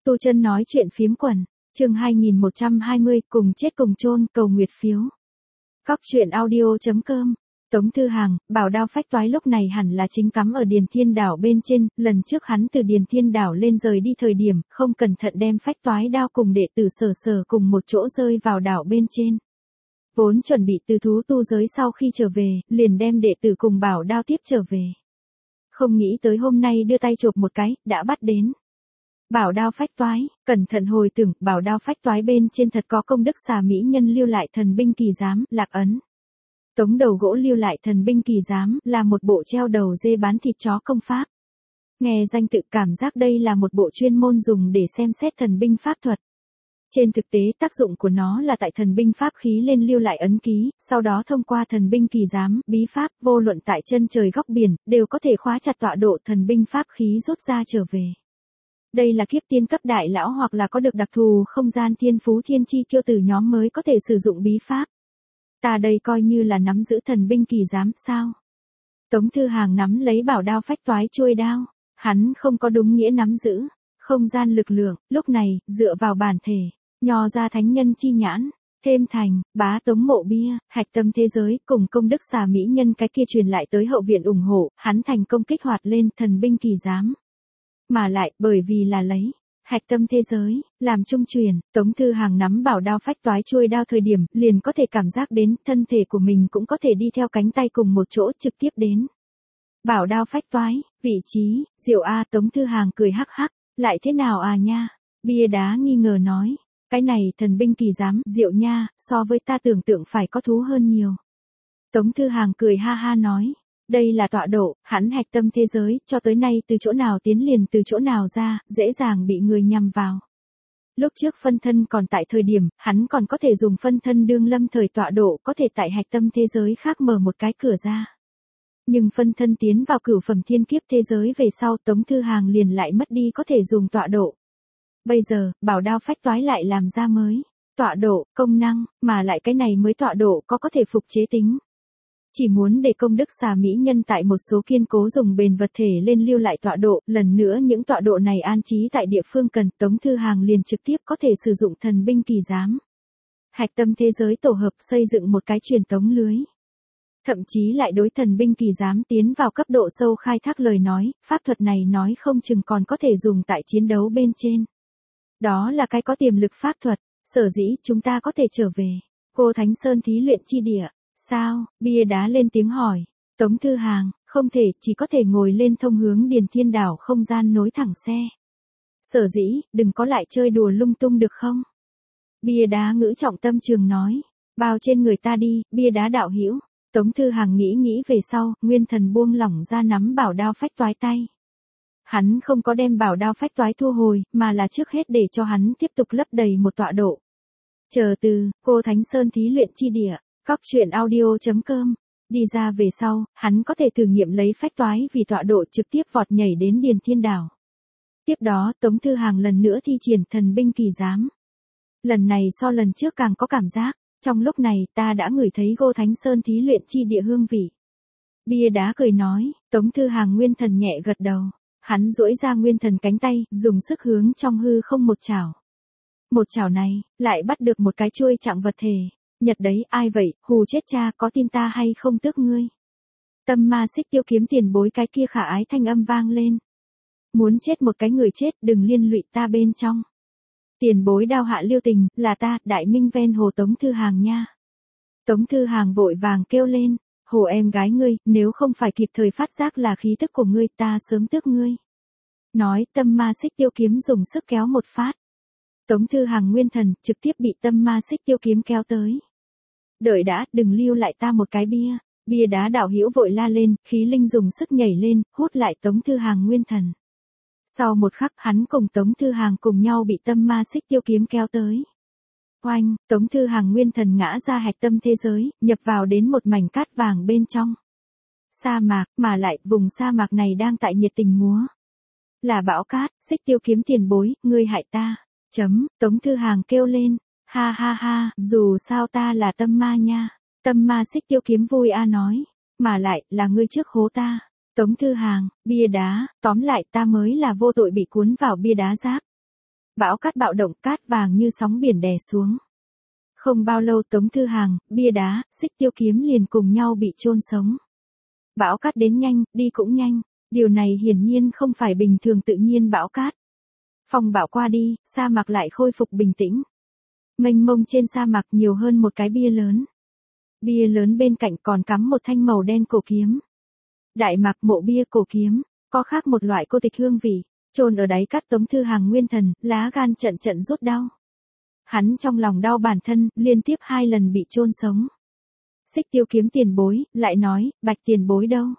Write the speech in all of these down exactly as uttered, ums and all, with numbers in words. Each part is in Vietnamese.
Tu Chân nói chuyện phiếm quần, chương hai nghìn một trăm hai mươi, cùng chết cùng chôn, cầu nguyệt phiếu. Góc truyện audio chấm com. Tống Thư Hàng, bảo đao phách toái lúc này hẳn là chính cắm ở Điền Thiên Đảo bên trên, lần trước hắn từ Điền Thiên Đảo lên rời đi thời điểm, không cẩn thận đem phách toái đao cùng đệ tử Sở Sở cùng một chỗ rơi vào đảo bên trên. Vốn chuẩn bị từ thú tu giới sau khi trở về, liền đem đệ tử cùng bảo đao tiếp trở về. Không nghĩ tới hôm nay đưa tay chộp một cái, đã bắt đến. Bảo đao phách toái, cẩn thận hồi tưởng, bảo đao phách toái bên trên thật có công đức xà mỹ nhân lưu lại thần binh kỳ giám, lạc ấn. Tống đầu gỗ lưu lại thần binh kỳ giám, là một bộ treo đầu dê bán thịt chó công pháp. Nghe danh tự cảm giác đây là một bộ chuyên môn dùng để xem xét thần binh pháp thuật. Trên thực tế tác dụng của nó là tại thần binh pháp khí lên lưu lại ấn ký, sau đó thông qua thần binh kỳ giám, bí pháp, vô luận tại chân trời góc biển, đều có thể khóa chặt tọa độ thần binh pháp khí rút ra trở về. Đây là kiếp tiên cấp đại lão hoặc là có được đặc thù không gian thiên phú thiên chi kiêu tử nhóm mới có thể sử dụng bí pháp. Ta đây coi như là nắm giữ thần binh kỳ giám, sao? Tống Thư Hàng nắm lấy bảo đao phách toái chuôi đao, hắn không có đúng nghĩa nắm giữ, không gian lực lượng, lúc này, dựa vào bản thể, nho ra thánh nhân chi nhãn, thêm thành, bá tống mộ bia, hạch tâm thế giới, cùng công đức xà mỹ nhân cái kia truyền lại tới hậu viện ủng hộ, hắn thành công kích hoạt lên thần binh kỳ giám. Mà lại, bởi vì là lấy hạch tâm thế giới làm trung truyền, Tống Thư Hàng nắm bảo đao phách toái chuôi đao thời điểm, liền có thể cảm giác đến, thân thể của mình cũng có thể đi theo cánh tay cùng một chỗ trực tiếp đến. Bảo đao phách toái, vị trí, diệu a, Tống Thư Hàng cười hắc hắc, lại thế nào à nha? Bia đá nghi ngờ nói, cái này thần binh kỳ giám, diệu nha, so với ta tưởng tượng phải có thú hơn nhiều. Tống Thư Hàng cười ha ha nói, đây là tọa độ, hắn hạch tâm thế giới, cho tới nay từ chỗ nào tiến liền từ chỗ nào ra, dễ dàng bị người nhằm vào. Lúc trước phân thân còn tại thời điểm, hắn còn có thể dùng phân thân đương lâm thời tọa độ có thể tại hạch tâm thế giới khác mở một cái cửa ra. Nhưng phân thân tiến vào cửu phẩm thiên kiếp thế giới về sau, Tống Thư Hàng liền lại mất đi có thể dùng tọa độ. Bây giờ, bảo đao phách toái lại làm ra mới tọa độ, công năng, mà lại cái này mới tọa độ có có thể phục chế tính. Chỉ muốn để công đức xà mỹ nhân tại một số kiên cố dùng bền vật thể lên lưu lại tọa độ, lần nữa những tọa độ này an trí tại địa phương cần, Tống Thư Hàng liền trực tiếp có thể sử dụng thần binh kỳ giám. Hạch tâm thế giới tổ hợp xây dựng một cái truyền tống lưới. Thậm chí lại đối thần binh kỳ giám tiến vào cấp độ sâu khai thác lời nói, pháp thuật này nói không chừng còn có thể dùng tại chiến đấu bên trên. Đó là cái có tiềm lực pháp thuật, sở dĩ chúng ta có thể trở về Cô Thánh Sơn thí luyện chi địa. Sao? Bia đá lên tiếng hỏi. Tống Thư Hàng, không thể, chỉ có thể ngồi lên thông hướng Điền Thiên Đảo không gian nối thẳng xe. Sở dĩ, đừng có lại chơi đùa lung tung được không? Bia đá ngữ trọng tâm trường nói. Bao trên người ta đi, bia đá đạo hữu. Tống Thư Hàng nghĩ nghĩ về sau, nguyên thần buông lỏng ra nắm bảo đao phách toái tay. Hắn không có đem bảo đao phách toái thu hồi, mà là trước hết để cho hắn tiếp tục lấp đầy một tọa độ. Chờ từ, Cô Thánh Sơn thí luyện chi địa. Góc truyện audio chấm com. Đi ra về sau, hắn có thể thử nghiệm lấy phách toái vì tọa độ trực tiếp vọt nhảy đến Điền Thiên Đảo. Tiếp đó, Tống Thư Hàng lần nữa thi triển thần binh kỳ giám. Lần này so lần trước càng có cảm giác, trong lúc này ta đã ngửi thấy Cô Thánh Sơn thí luyện chi địa hương vị. Bia đá cười nói, Tống Thư Hàng nguyên thần nhẹ gật đầu. Hắn duỗi ra nguyên thần cánh tay, dùng sức hướng trong hư không một chảo. Một chảo này, lại bắt được một cái chuôi chạm vật thể. Nhật đấy, ai vậy, hù chết cha, có tin ta hay không tước ngươi? Tâm ma xích tiêu kiếm tiền bối cái kia khả ái thanh âm vang lên. Muốn chết một cái người chết, đừng liên lụy ta bên trong. Tiền bối đao hạ lưu tình, là ta, đại minh ven hồ Tống Thư Hàng nha. Tống Thư Hàng vội vàng kêu lên, hồ em gái ngươi, nếu không phải kịp thời phát giác là khí tức của ngươi, ta sớm tước ngươi. Nói, tâm ma xích tiêu kiếm dùng sức kéo một phát. Tống Thư Hàng nguyên thần, trực tiếp bị tâm ma xích tiêu kiếm kéo tới. Đợi đã, đừng lưu lại ta một cái bia. Bia đá đạo hữu vội la lên, khí linh dùng sức nhảy lên, hút lại Tống Thư Hàng nguyên thần. Sau một khắc, hắn cùng Tống Thư Hàng cùng nhau bị tâm ma xích tiêu kiếm kéo tới. Oanh, Tống Thư Hàng nguyên thần ngã ra hạch tâm thế giới, nhập vào đến một mảnh cát vàng bên trong. Sa mạc, mà lại, vùng sa mạc này đang tại nhiệt tình múa. Là bão cát, xích tiêu kiếm tiền bối, ngươi hại ta. Chấm, Tống Thư Hàng kêu lên, ha ha ha, dù sao ta là tâm ma nha. Tâm ma xích tiêu kiếm vui a nói, mà lại, là ngươi trước hố ta. Tống Thư Hàng, bia đá, tóm lại ta mới là vô tội bị cuốn vào bia đá giáp. Bão cát bạo động, cát vàng như sóng biển đè xuống. Không bao lâu Tống Thư Hàng, bia đá, Xích Tiêu Kiếm liền cùng nhau bị chôn sống. Bão cát đến nhanh, đi cũng nhanh, điều này hiển nhiên không phải bình thường tự nhiên bão cát. Phong bão qua đi, sa mạc lại khôi phục bình tĩnh. Mênh mông trên sa mạc nhiều hơn một cái bia lớn. Bia lớn bên cạnh còn cắm một thanh màu đen cổ kiếm. Đại mạc mộ bia cổ kiếm, có khác một loại cô tịch hương vị, chôn ở đáy cát. Tống Thư Hàng nguyên thần, lá gan trận trận rút đau. Hắn trong lòng đau bản thân, liên tiếp hai lần bị chôn sống. Xích Tiêu Kiếm tiền bối, lại nói, Bạch tiền bối đâu?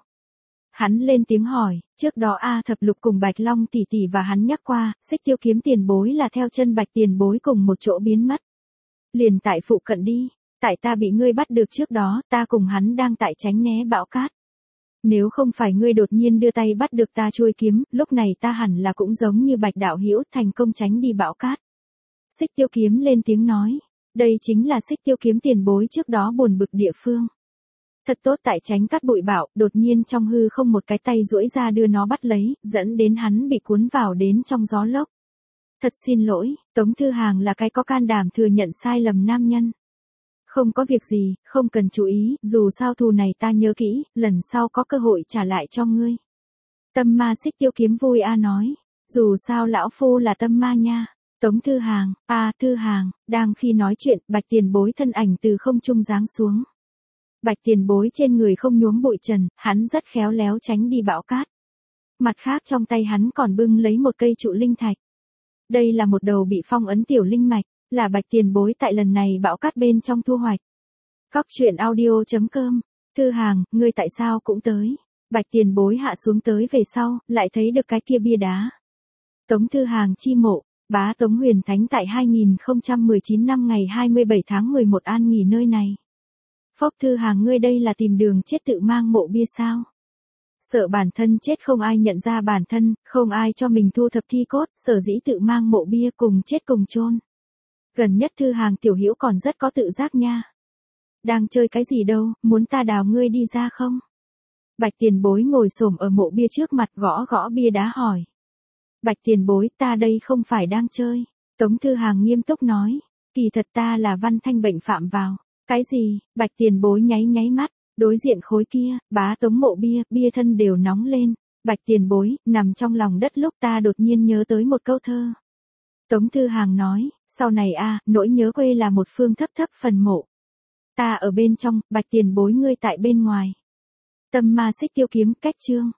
Hắn lên tiếng hỏi, trước đó A Thập Lục cùng Bạch Long tỷ tỷ và hắn nhắc qua, Xích Tiêu Kiếm tiền bối là theo chân Bạch tiền bối cùng một chỗ biến mất. Liền tại phụ cận đi, tại ta bị ngươi bắt được trước đó, ta cùng hắn đang tại tránh né bão cát. Nếu không phải ngươi đột nhiên đưa tay bắt được ta chuôi kiếm, lúc này ta hẳn là cũng giống như Bạch đạo hữu thành công tránh đi bão cát. Xích Tiêu Kiếm lên tiếng nói, đây chính là Xích Tiêu Kiếm tiền bối trước đó buồn bực địa phương. Thật tốt tại tránh cát bụi bạo, đột nhiên trong hư không một cái tay duỗi ra đưa nó bắt lấy, dẫn đến hắn bị cuốn vào đến trong gió lốc. Thật xin lỗi, Tống Thư Hàng là cái có can đảm thừa nhận sai lầm nam nhân. Không có việc gì, không cần chú ý, dù sao thù này ta nhớ kỹ, lần sau có cơ hội trả lại cho ngươi. Tâm ma Xích Tiêu Kiếm vui a nói, dù sao lão phu là tâm ma nha. Tống Thư Hàng, a Thư Hàng, đang khi nói chuyện, Bạch tiền bối thân ảnh từ không trung giáng xuống. Bạch tiền bối trên người không nhuốm bụi trần, hắn rất khéo léo tránh đi bão cát. Mặt khác trong tay hắn còn bưng lấy một cây trụ linh thạch. Đây là một đầu bị phong ấn tiểu linh mạch, là Bạch tiền bối tại lần này bão cát bên trong thu hoạch. Cóc truyện audio chấm com, Thư Hàng, ngươi tại sao cũng tới? Bạch tiền bối hạ xuống tới về sau, lại thấy được cái kia bia đá. Tống Thư Hàng chi mộ, bá Tống Huyền Thánh tại hai nghìn không trăm mười chín năm ngày hai mươi bảy tháng mười một an nghỉ nơi này. Phốc Thư Hàng ngươi đây là tìm đường chết tự mang mộ bia sao? Sợ bản thân chết không ai nhận ra bản thân, không ai cho mình thu thập thi cốt, sở dĩ tự mang mộ bia cùng chết cùng chôn. Gần nhất Thư Hàng tiểu hữu còn rất có tự giác nha. Đang chơi cái gì đâu, muốn ta đào ngươi đi ra không? Bạch tiền bối ngồi xổm ở mộ bia trước mặt gõ gõ bia đá hỏi. Bạch tiền bối, ta đây không phải đang chơi. Tống Thư Hàng nghiêm túc nói, kỳ thật ta là văn thanh bệnh phạm vào. Cái gì? Bạch tiền bối nháy nháy mắt, đối diện khối kia, bá Tống mộ bia, bia thân đều nóng lên. Bạch tiền bối, nằm trong lòng đất lúc ta đột nhiên nhớ tới một câu thơ. Tống Thư Hàng nói, sau này a, nỗi nhớ quê là một phương thấp thấp phần mộ. Ta ở bên trong, Bạch tiền bối ngươi tại bên ngoài. Tâm ma Xích Tiêu Kiếm, cách chương.